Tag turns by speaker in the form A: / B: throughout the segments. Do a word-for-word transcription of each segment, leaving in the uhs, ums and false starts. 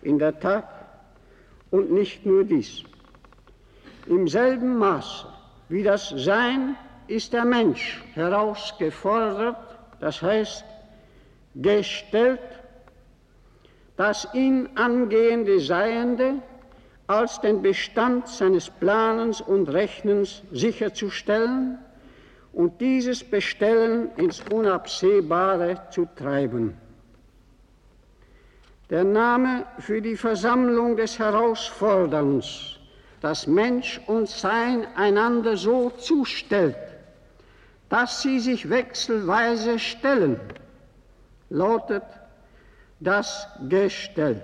A: In der Tat, und nicht nur dies. Im selben Maße wie das Sein ist der Mensch herausgefordert, das heißt gestellt, das ihn angehende Seiende als den Bestand seines Planens und Rechnens sicherzustellen und dieses Bestellen ins Unabsehbare zu treiben. Der Name für die Versammlung des Herausforderns, dass Mensch und Sein einander so zustellt, dass sie sich wechselweise stellen, lautet das Gestell.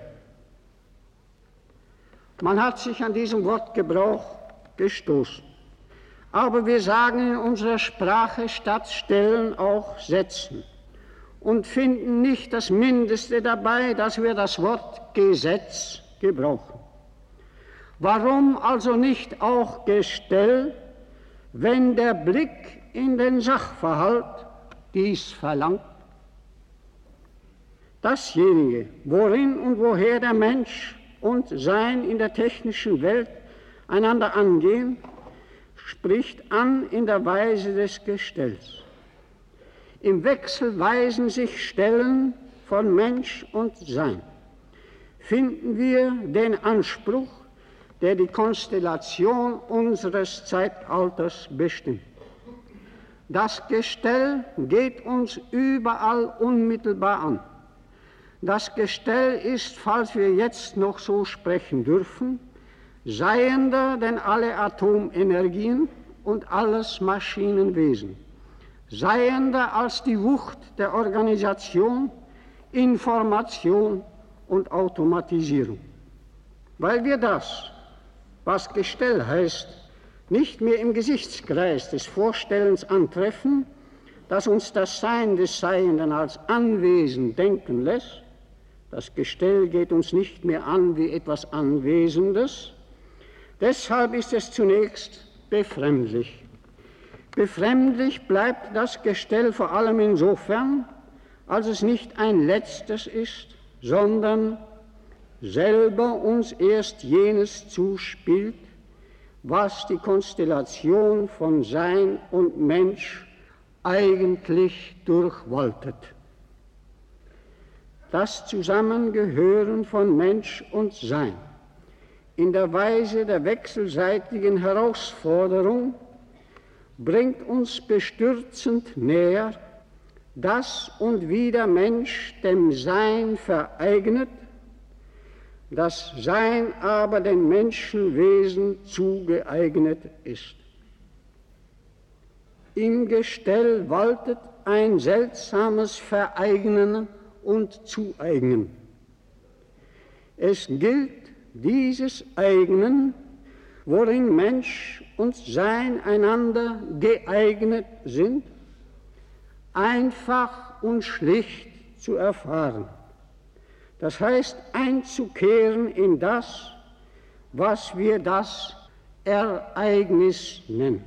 A: Man hat sich an diesem Wortgebrauch gestoßen. Aber wir sagen in unserer Sprache statt stellen auch setzen und finden nicht das Mindeste dabei, dass wir das Wort Gesetz gebrauchen. Warum also nicht auch Gestell, wenn der Blick in den Sachverhalt dies verlangt? Dasjenige, worin und woher der Mensch und Sein in der technischen Welt einander angehen, spricht an in der Weise des Gestells. Im wechselweisen sich Stellen von Mensch und Sein finden wir den Anspruch, der die Konstellation unseres Zeitalters bestimmt. Das Gestell geht uns überall unmittelbar an. Das Gestell ist, falls wir jetzt noch so sprechen dürfen, seiender denn alle Atomenergien und alles Maschinenwesen, seiender als die Wucht der Organisation, Information und Automatisierung. Weil wir das, was Gestell heißt, nicht mehr im Gesichtskreis des Vorstellens antreffen, das uns das Sein des Seienden als Anwesen denken lässt. Das Gestell geht uns nicht mehr an wie etwas Anwesendes. Deshalb ist es zunächst befremdlich. Befremdlich bleibt das Gestell vor allem insofern, als es nicht ein letztes ist, sondern selber uns erst jenes zuspielt, was die Konstellation von Sein und Mensch eigentlich durchwaltet. Das Zusammengehören von Mensch und Sein in der Weise der wechselseitigen Herausforderung bringt uns bestürzend näher, dass und wie der Mensch dem Sein vereignet, das Sein aber den Menschenwesen zugeeignet ist. Im Gestell waltet ein seltsames Vereignen und Zueignen. Es gilt, dieses Eignen, worin Mensch und Sein einander geeignet sind, einfach und schlicht zu erfahren. Das heißt, einzukehren in das, was wir das Ereignis nennen.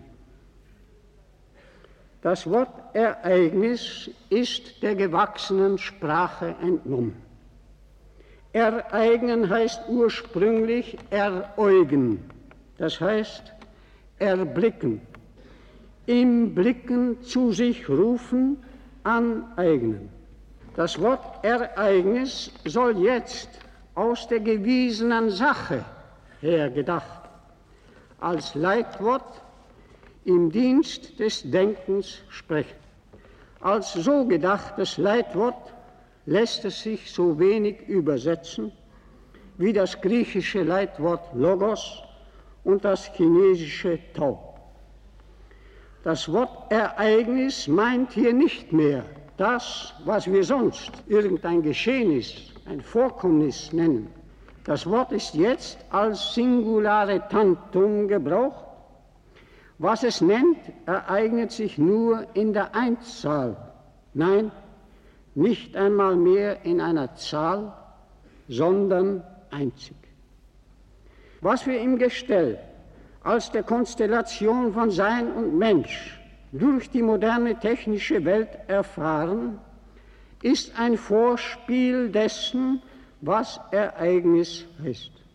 A: Das Wort Ereignis ist der gewachsenen Sprache entnommen. Ereignen heißt ursprünglich eräugen, das heißt erblicken, im Blicken zu sich rufen, aneignen. Das Wort Ereignis soll jetzt aus der gewiesenen Sache her gedacht, als Leitwort im Dienst des Denkens sprechen. Als so gedachtes Leitwort lässt es sich so wenig übersetzen wie das griechische Leitwort Logos und das chinesische Tao. Das Wort Ereignis meint hier nicht mehr das, was wir sonst irgendein Geschehnis, ein Vorkommnis nennen. Das Wort ist jetzt als Singulare Tantum gebraucht. Was es nennt, ereignet sich nur in der Einzahl. Nein, nicht einmal mehr in einer Zahl, sondern einzig. Was wir im Gestell als der Konstellation von Sein und Mensch durch die moderne technische Welt erfahren, ist ein Vorspiel dessen, was Ereignis heißt.